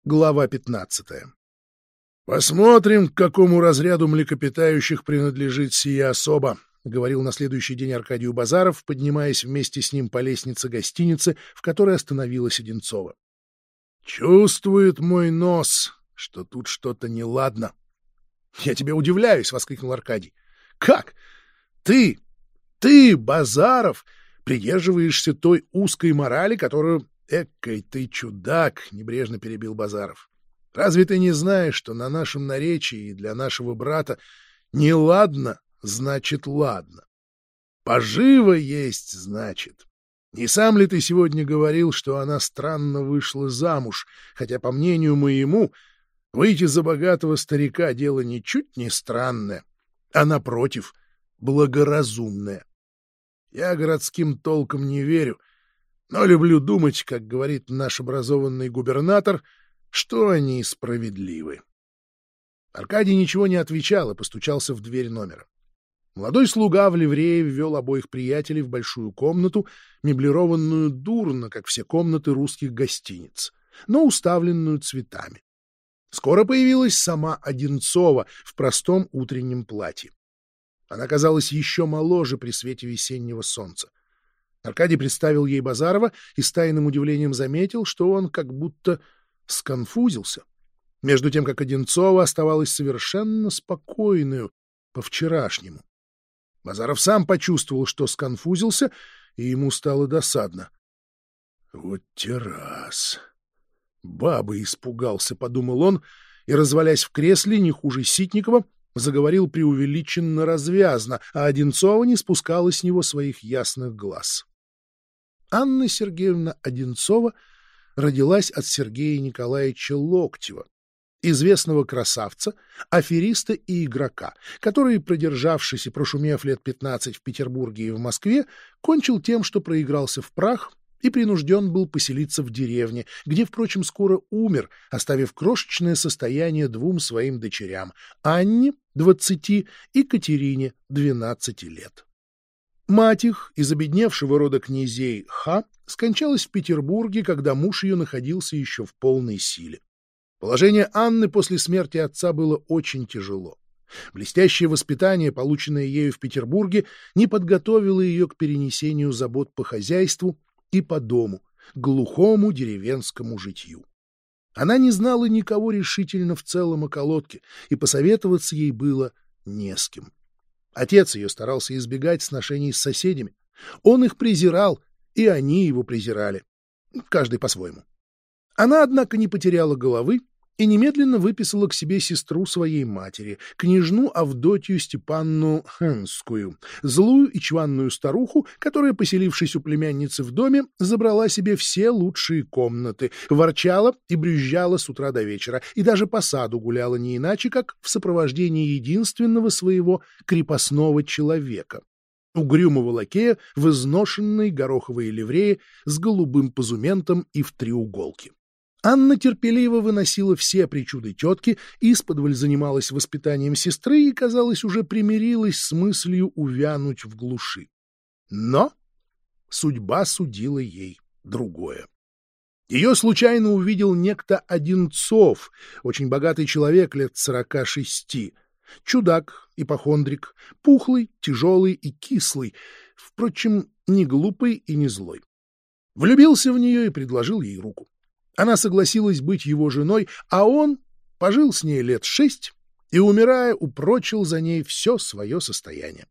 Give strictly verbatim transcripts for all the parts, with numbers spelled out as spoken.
Глава пятнадцатая. «Посмотрим, к какому разряду млекопитающих принадлежит сия особа», — говорил на следующий день Аркадию Базаров, поднимаясь вместе с ним по лестнице гостиницы, в которой остановилась Одинцова. «Чувствует мой нос, что тут что-то неладно». «Я тебя удивляюсь!» — воскликнул Аркадий. «Как? Ты, ты, Базаров, придерживаешься той узкой морали, которую...» «Экой ты чудак!» — небрежно перебил Базаров. «Разве ты не знаешь, что на нашем наречии и для нашего брата неладно значит ладно? Поживо есть значит. Не сам ли ты сегодня говорил, что она странно вышла замуж, хотя, по мнению моему, выйти за богатого старика — дело ничуть не странное, а, напротив, благоразумное? Я городским толком не верю, но люблю думать, как говорит наш образованный губернатор, что они справедливы». Аркадий ничего не отвечал и постучался в дверь номера. Молодой слуга в ливрее ввел обоих приятелей в большую комнату, меблированную дурно, как все комнаты русских гостиниц, но уставленную цветами. Скоро появилась сама Одинцова в простом утреннем платье. Она казалась еще моложе при свете весеннего солнца. Аркадий представил ей Базарова и с тайным удивлением заметил, что он как будто сконфузился, между тем как Одинцова оставалась совершенно спокойную по-вчерашнему. Базаров сам почувствовал, что сконфузился, и ему стало досадно. «Вот те раз! Бабы испугался», — подумал он, и, развалясь в кресле, не хуже Ситникова, заговорил преувеличенно развязно, а Одинцова не спускала с него своих ясных глаз. Анна Сергеевна Одинцова родилась от Сергея Николаевича Локтева, известного красавца, афериста и игрока, который, продержавшись и прошумев лет пятнадцать в Петербурге и в Москве, кончил тем, что проигрался в прах и принужден был поселиться в деревне, где, впрочем, скоро умер, оставив крошечное состояние двум своим дочерям — Анне, двадцати, и Катерине, двенадцати лет. Мать их, из обедневшего рода князей Ха, скончалась в Петербурге, когда муж ее находился еще в полной силе. Положение Анны после смерти отца было очень тяжело. Блестящее воспитание, полученное ею в Петербурге, не подготовило ее к перенесению забот по хозяйству и по дому, к глухому деревенскому житью. Она не знала никого решительно в целом околотке, и посоветоваться ей было не с кем. Отец ее старался избегать сношений с соседями. Он их презирал, и они его презирали. Каждый по-своему. Она, однако, не потеряла головы и немедленно выписала к себе сестру своей матери, княжну Авдотью Степанну Хенскую, злую и чванную старуху, которая, поселившись у племянницы в доме, забрала себе все лучшие комнаты, ворчала и брюзжала с утра до вечера, и даже по саду гуляла не иначе, как в сопровождении единственного своего крепостного человека, угрюмого лакея в изношенной гороховой ливрее с голубым позументом и в треуголке. Анна терпеливо выносила все причуды тетки, исподволь занималась воспитанием сестры и, казалось, уже примирилась с мыслью увянуть в глуши. Но судьба судила ей другое. Ее случайно увидел некто Одинцов, очень богатый человек лет сорока шести, чудак, ипохондрик, пухлый, тяжелый и кислый, впрочем, не глупый и не злой. Влюбился в нее и предложил ей руку. Она согласилась быть его женой, а он пожил с ней лет шесть и, умирая, упрочил за ней все свое состояние.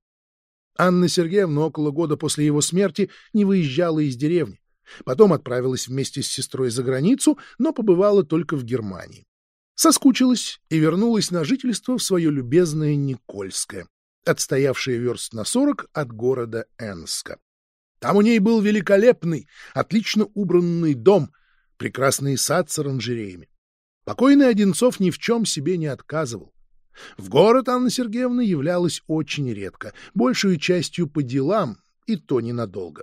Анна Сергеевна около года после его смерти не выезжала из деревни. Потом отправилась вместе с сестрой за границу, но побывала только в Германии. Соскучилась и вернулась на жительство в свое любезное Никольское, отстоявшее верст на сорок от города Энска. Там у ней был великолепный, отлично убранный дом, прекрасный сад с оранжереями. Покойный Одинцов ни в чем себе не отказывал. В город Анна Сергеевна являлась очень редко, большую частью по делам, и то ненадолго.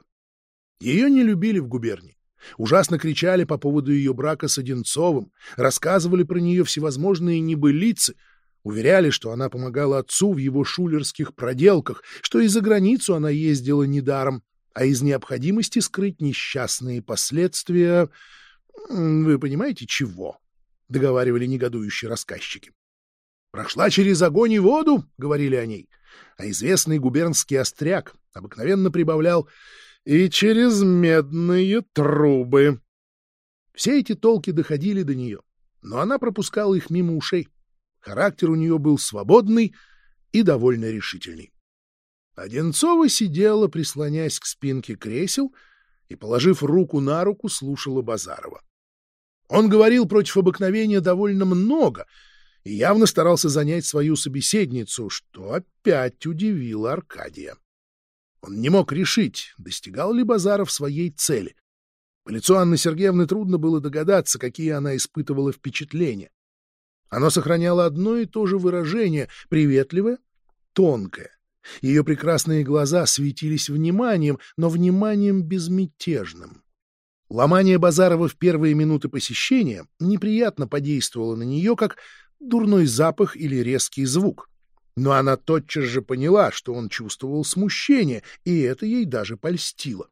Ее не любили в губернии. Ужасно кричали по поводу ее брака с Одинцовым, рассказывали про нее всевозможные небылицы, уверяли, что она помогала отцу в его шулерских проделках, что и за границу она ездила недаром, а из необходимости скрыть несчастные последствия... Вы понимаете, чего? — договаривали негодующие рассказчики. «Прошла через огонь и воду», — говорили о ней, а известный губернский остряк обыкновенно прибавлял «и через медные трубы». Все эти толки доходили до нее, но она пропускала их мимо ушей. Характер у нее был свободный и довольно решительный. Одинцова сидела, прислонясь к спинке кресел, и, положив руку на руку, слушала Базарова. Он говорил против обыкновения довольно много и явно старался занять свою собеседницу, что опять удивило Аркадия. Он не мог решить, достигал ли Базаров своей цели. По лицу Анны Сергеевны трудно было догадаться, какие она испытывала впечатления. Оно сохраняло одно и то же выражение — приветливое, тонкое. Ее прекрасные глаза светились вниманием, но вниманием безмятежным. Ломание Базарова в первые минуты посещения неприятно подействовало на нее, как дурной запах или резкий звук. Но она тотчас же поняла, что он чувствовал смущение, и это ей даже польстило.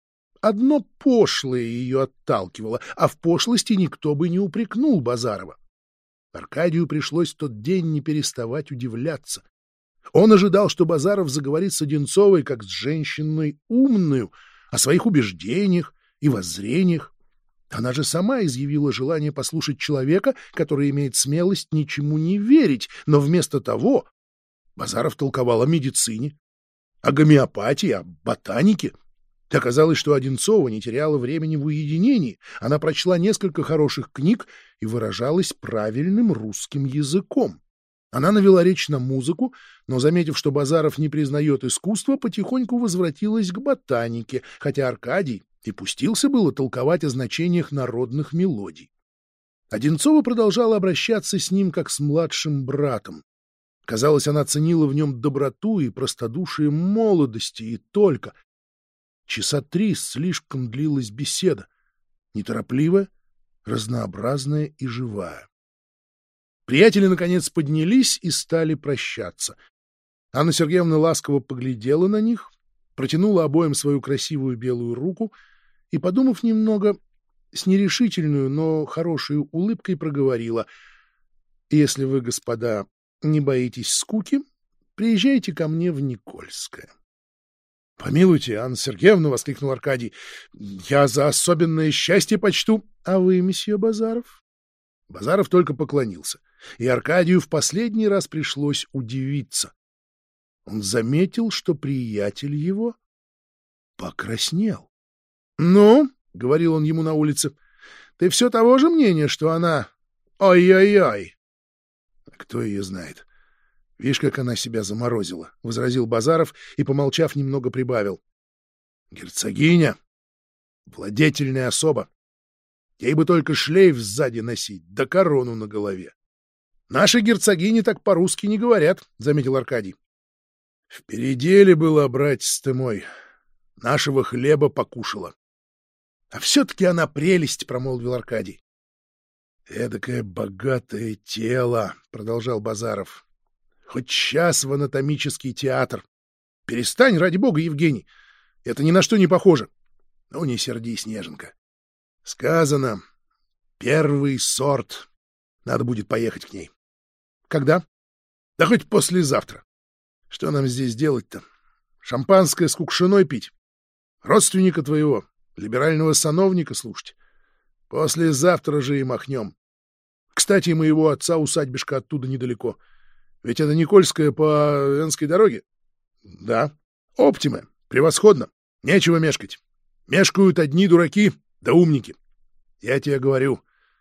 Одно пошлое ее отталкивало, а в пошлости никто бы не упрекнул Базарова. Аркадию пришлось в тот день не переставать удивляться. Он ожидал, что Базаров заговорит с Одинцовой как с женщиной умную, о своих убеждениях и воззрениях. Она же сама изъявила желание послушать человека, который имеет смелость ничему не верить, но вместо того Базаров толковал о медицине, о гомеопатии, о ботанике. Оказалось, что Одинцова не теряла времени в уединении. Она прочла несколько хороших книг и выражалась правильным русским языком. Она навела речь на музыку, но, заметив, что Базаров не признает искусства, потихоньку возвратилась к ботанике, хотя Аркадий и пустился было толковать о значениях народных мелодий. Одинцова продолжала обращаться с ним как с младшим братом. Казалось, она ценила в нем доброту и простодушие молодости, и только. Часа три слишком длилась беседа, неторопливая, разнообразная и живая. Приятели, наконец, поднялись и стали прощаться. Анна Сергеевна ласково поглядела на них, протянула обоим свою красивую белую руку и, подумав немного, с нерешительную, но хорошей улыбкой проговорила: «Если вы, господа, не боитесь скуки, приезжайте ко мне в Никольское». — Помилуйте, Анна Сергеевна, — воскликнул Аркадий, — я за особенное счастье почту. — А вы, месье Базаров? Базаров только поклонился, и Аркадию в последний раз пришлось удивиться. Он заметил, что приятель его покраснел. — Ну, — говорил он ему на улице, — ты все того же мнения, что она... Ой-ой-ой! — Кто ее знает? Видишь, как она себя заморозила, — возразил Базаров и, помолчав, немного прибавил. — Герцогиня, владетельная особа. Ей бы только шлейф сзади носить, да корону на голове. — Наши герцогини так по-русски не говорят, — заметил Аркадий. — Впереди ли было, братец ты мой, нашего хлеба покушала. — А все-таки она прелесть, — промолвил Аркадий. — Эдакое богатое тело, — продолжал Базаров. Хоть час в анатомический театр. Перестань, ради бога, Евгений. Это ни на что не похоже. Ну, не сердись, неженка. Сказано, первый сорт. Надо будет поехать к ней. Когда? Да хоть послезавтра. Что нам здесь делать-то? Шампанское с кукшиной пить? Родственника твоего, либерального сановника, слушать? Послезавтра же и махнем. Кстати, моего отца усадьбишка оттуда недалеко. Ведь это Никольская по Энской дороге? Да. Оптима. Превосходно. Нечего мешкать. Мешкают одни дураки да умники. Я тебе говорю,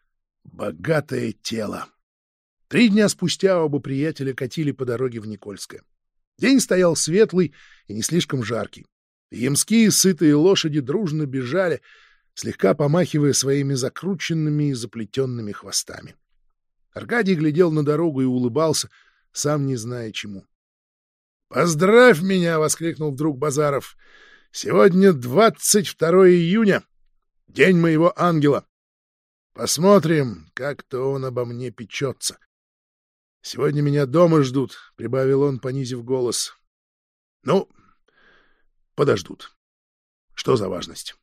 богатое тело. Три дня спустя оба приятеля катили по дороге в Никольское. День стоял светлый и не слишком жаркий. Ямские сытые лошади дружно бежали, слегка помахивая своими закрученными и заплетенными хвостами. Аркадий глядел на дорогу и улыбался, сам не зная чему. — Поздравь меня! — воскликнул вдруг Базаров. — Сегодня двадцать второе июня, день моего ангела. Посмотрим, как-то он обо мне печется. Сегодня меня дома ждут, — прибавил он, понизив голос. — Ну, подождут. Что за важность?